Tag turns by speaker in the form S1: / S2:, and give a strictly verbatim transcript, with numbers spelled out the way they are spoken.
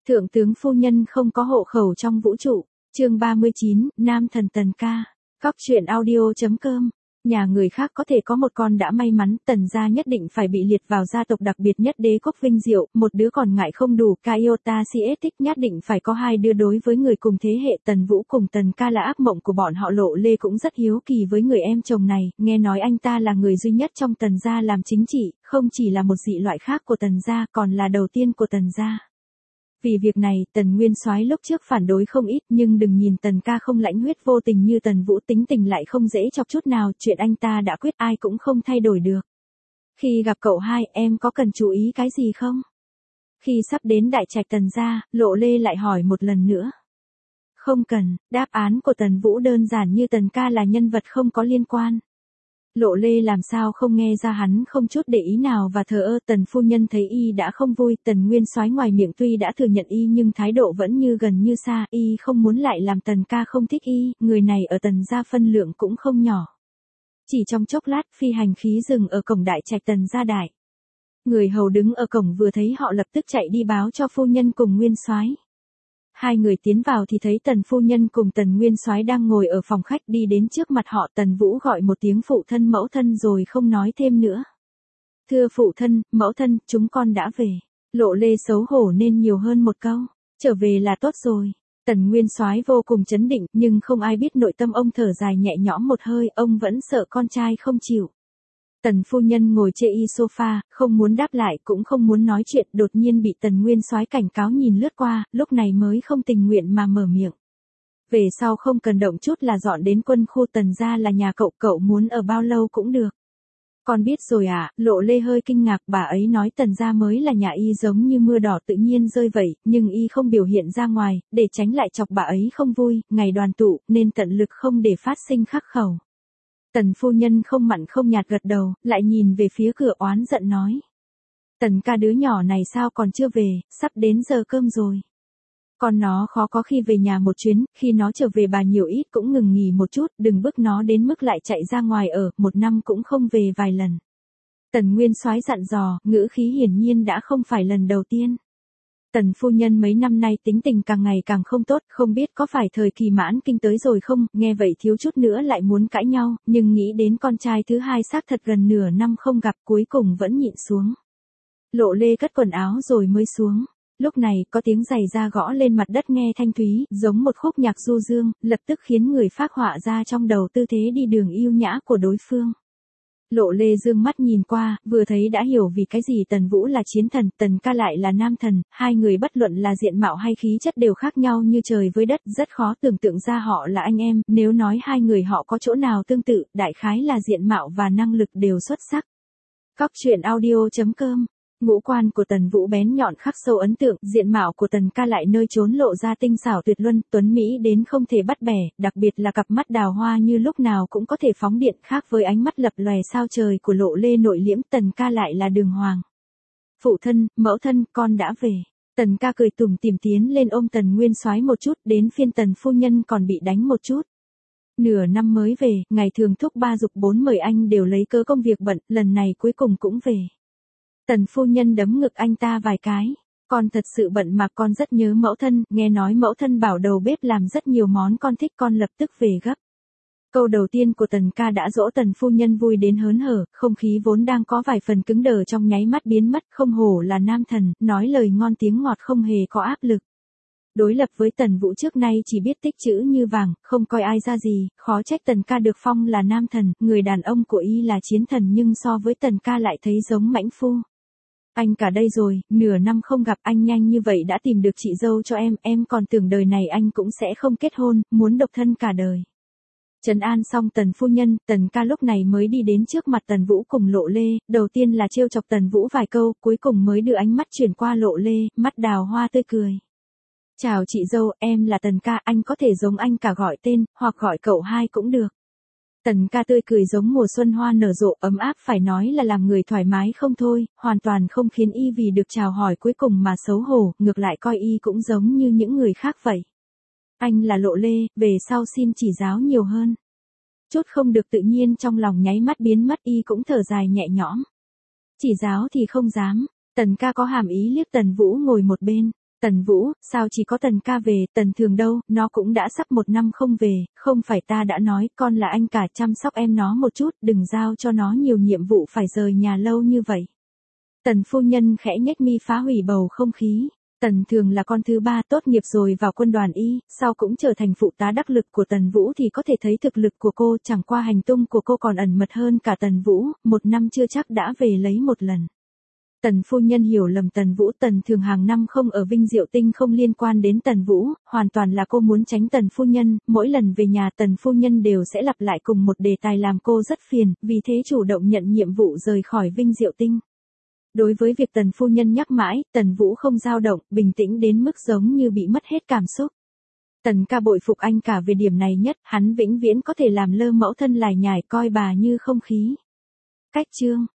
S1: Thượng tướng phu nhân không có hộ khẩu trong vũ trụ. Chương ba mươi chín, Nam thần Tần ca. Cóc truyện audio chấm com. Nhà người khác có thể có một con đã may mắn, Tần gia nhất định phải bị liệt vào gia tộc đặc biệt nhất đế quốc vinh diệu, một đứa còn ngại không đủ, Iota Sietix nhất định phải có hai đứa. Đối với người cùng thế hệ Tần Vũ cùng Tần ca là ác mộng của bọn họ. Lộ Lê cũng rất hiếu kỳ với người em chồng này, nghe nói anh ta là người duy nhất trong Tần gia làm chính trị, không chỉ là một dị loại khác của Tần gia, còn là đầu tiên của Tần gia. Vì việc này, Tần Nguyên Soái lúc trước phản đối không ít, nhưng đừng nhìn Tần ca không lãnh huyết vô tình như Tần Vũ, tính tình lại không dễ chọc chút nào, chuyện anh ta đã quyết ai cũng không thay đổi được. Khi gặp cậu hai, em có cần chú ý cái gì không? Khi sắp đến đại trạch Tần gia, Lộ Lê lại hỏi một lần nữa. Không cần, đáp án của Tần Vũ đơn giản như Tần ca là nhân vật không có liên quan. Lộ Lê làm sao không nghe ra hắn không chút để ý nào và thờ ơ. Tần phu nhân thấy y đã không vui, Tần Nguyên Soái ngoài miệng tuy đã thừa nhận y nhưng thái độ vẫn như gần như xa, y không muốn lại làm Tần ca không thích y, người này ở Tần gia phân lượng cũng không nhỏ. Chỉ trong chốc lát, phi hành khí dừng ở cổng đại trạch Tần gia đại. Người hầu đứng ở cổng vừa thấy họ lập tức chạy đi báo cho phu nhân cùng Nguyên Soái. Hai người tiến vào thì thấy Tần phu nhân cùng Tần Nguyên Soái đang ngồi ở phòng khách, đi đến trước mặt họ. Tần Vũ gọi một tiếng phụ thân mẫu thân rồi không nói thêm nữa. Thưa phụ thân, mẫu thân, chúng con đã về. Lộ Lê xấu hổ nên nhiều hơn một câu. Trở về là tốt rồi. Tần Nguyên Soái vô cùng chấn định, nhưng không ai biết nội tâm ông thở dài nhẹ nhõm một hơi, ông vẫn sợ con trai không chịu. Tần phu nhân ngồi chê y sofa, không muốn đáp lại cũng không muốn nói chuyện, đột nhiên bị Tần Nguyên Soái cảnh cáo nhìn lướt qua, lúc này mới không tình nguyện mà mở miệng. Về sau không cần động chút là dọn đến quân khu Tần gia là nhà cậu, cậu muốn ở bao lâu cũng được. Con biết rồi à, Lộ Lê hơi kinh ngạc, bà ấy nói Tần gia mới là nhà y giống như mưa đỏ tự nhiên rơi vậy, nhưng y không biểu hiện ra ngoài, để tránh lại chọc bà ấy không vui, ngày đoàn tụ, nên tận lực không để phát sinh khắc khẩu. Tần phu nhân không mặn không nhạt gật đầu, lại nhìn về phía cửa oán giận nói. Tần ca đứa nhỏ này sao còn chưa về, sắp đến giờ cơm rồi. Con nó khó có khi về nhà một chuyến, khi nó trở về bà nhiều ít cũng ngừng nghỉ một chút, đừng bức nó đến mức lại chạy ra ngoài ở, một năm cũng không về vài lần. Tần Nguyên Soái dặn dò, ngữ khí hiển nhiên đã không phải lần đầu tiên. Tần phu nhân mấy năm nay tính tình càng ngày càng không tốt, không biết có phải thời kỳ mãn kinh tới rồi không, nghe vậy thiếu chút nữa lại muốn cãi nhau, nhưng nghĩ đến con trai thứ hai xác thật gần nửa năm không gặp, cuối cùng vẫn nhịn xuống. Lộ Lê cất quần áo rồi mới xuống. Lúc này có tiếng giày da gõ lên mặt đất nghe thanh thúy, giống một khúc nhạc du dương, lập tức khiến người phác họa ra trong đầu tư thế đi đường yêu nhã của đối phương. Lộ Lê dương mắt nhìn qua, vừa thấy đã hiểu vì cái gì Tần Vũ là chiến thần, Tần ca lại là nam thần, hai người bất luận là diện mạo hay khí chất đều khác nhau như trời với đất, rất khó tưởng tượng ra họ là anh em, nếu nói hai người họ có chỗ nào tương tự, đại khái là diện mạo và năng lực đều xuất sắc. Cóc truyện audio chấm com. Ngũ quan của Tần Vũ bén nhọn khắc sâu ấn tượng, diện mạo của Tần ca lại nơi trốn lộ ra tinh xảo tuyệt luân, tuấn mỹ đến không thể bắt bẻ, đặc biệt là cặp mắt đào hoa như lúc nào cũng có thể phóng điện, khác với ánh mắt lập lòe sao trời của Lộ Lê nội liễm, Tần ca lại là đường hoàng. Phụ thân, mẫu thân, con đã về. Tần ca cười tủm tỉm tiến lên ôm Tần Nguyên Soái một chút, đến phiên Tần phu nhân còn bị đánh một chút. Nửa năm mới về, ngày thường thúc ba dục bốn mời anh đều lấy cớ công việc bận, lần này cuối cùng cũng về. Tần phu nhân đấm ngực anh ta vài cái. Con thật sự bận mà con rất nhớ mẫu thân, nghe nói mẫu thân bảo đầu bếp làm rất nhiều món con thích, con lập tức về gấp. Câu đầu tiên của Tần ca đã dỗ Tần phu nhân vui đến hớn hở, không khí vốn đang có vài phần cứng đờ trong nháy mắt biến mất, không hổ là nam thần, nói lời ngon tiếng ngọt không hề có áp lực. Đối lập với Tần Vũ trước nay chỉ biết tích chữ như vàng, không coi ai ra gì, khó trách Tần ca được phong là nam thần, người đàn ông của y là chiến thần nhưng so với Tần ca lại thấy giống mãnh phu. Anh cả đây rồi, nửa năm không gặp anh nhanh như vậy đã tìm được chị dâu cho em, em còn tưởng đời này anh cũng sẽ không kết hôn, muốn độc thân cả đời. Trấn an xong Tần phu nhân, Tần ca lúc này mới đi đến trước mặt Tần Vũ cùng Lộ Lê, đầu tiên là trêu chọc Tần Vũ vài câu, cuối cùng mới đưa ánh mắt chuyển qua Lộ Lê, mắt đào hoa tươi cười. Chào chị dâu, em là Tần ca, anh có thể giống anh cả gọi tên, hoặc gọi cậu hai cũng được. Tần ca tươi cười giống mùa xuân hoa nở rộ, ấm áp phải nói là làm người thoải mái không thôi, hoàn toàn không khiến y vì được chào hỏi cuối cùng mà xấu hổ, ngược lại coi y cũng giống như những người khác vậy. Anh là Lộ Lê, về sau xin chỉ giáo nhiều hơn. Chút không được tự nhiên trong lòng nháy mắt biến mất, y cũng thở dài nhẹ nhõm. Chỉ giáo thì không dám, Tần ca có hàm ý liếc Tần Vũ ngồi một bên. Tần Vũ, sao chỉ có Tần ca về, Tần Thường đâu, nó cũng đã sắp một năm không về, không phải ta đã nói, con là anh cả chăm sóc em nó một chút, đừng giao cho nó nhiều nhiệm vụ phải rời nhà lâu như vậy. Tần phu nhân khẽ nhếch mi phá hủy bầu không khí. Tần Thường là con thứ ba tốt nghiệp rồi vào quân đoàn y, sau cũng trở thành phụ tá đắc lực của Tần Vũ thì có thể thấy thực lực của cô, chẳng qua hành tung của cô còn ẩn mật hơn cả Tần Vũ, một năm chưa chắc đã về lấy một lần. Tần phu nhân hiểu lầm Tần Vũ, Tần Thường hàng năm không ở Vinh Diệu Tinh không liên quan đến Tần Vũ, hoàn toàn là cô muốn tránh Tần phu nhân, mỗi lần về nhà Tần phu nhân đều sẽ lặp lại cùng một đề tài làm cô rất phiền, vì thế chủ động nhận nhiệm vụ rời khỏi Vinh Diệu Tinh. Đối với việc Tần phu nhân nhắc mãi, Tần Vũ không dao động, bình tĩnh đến mức giống như bị mất hết cảm xúc. Tần ca bội phục anh cả về điểm này nhất, hắn vĩnh viễn có thể làm lơ mẫu thân lải nhải coi bà như không khí. Cách chương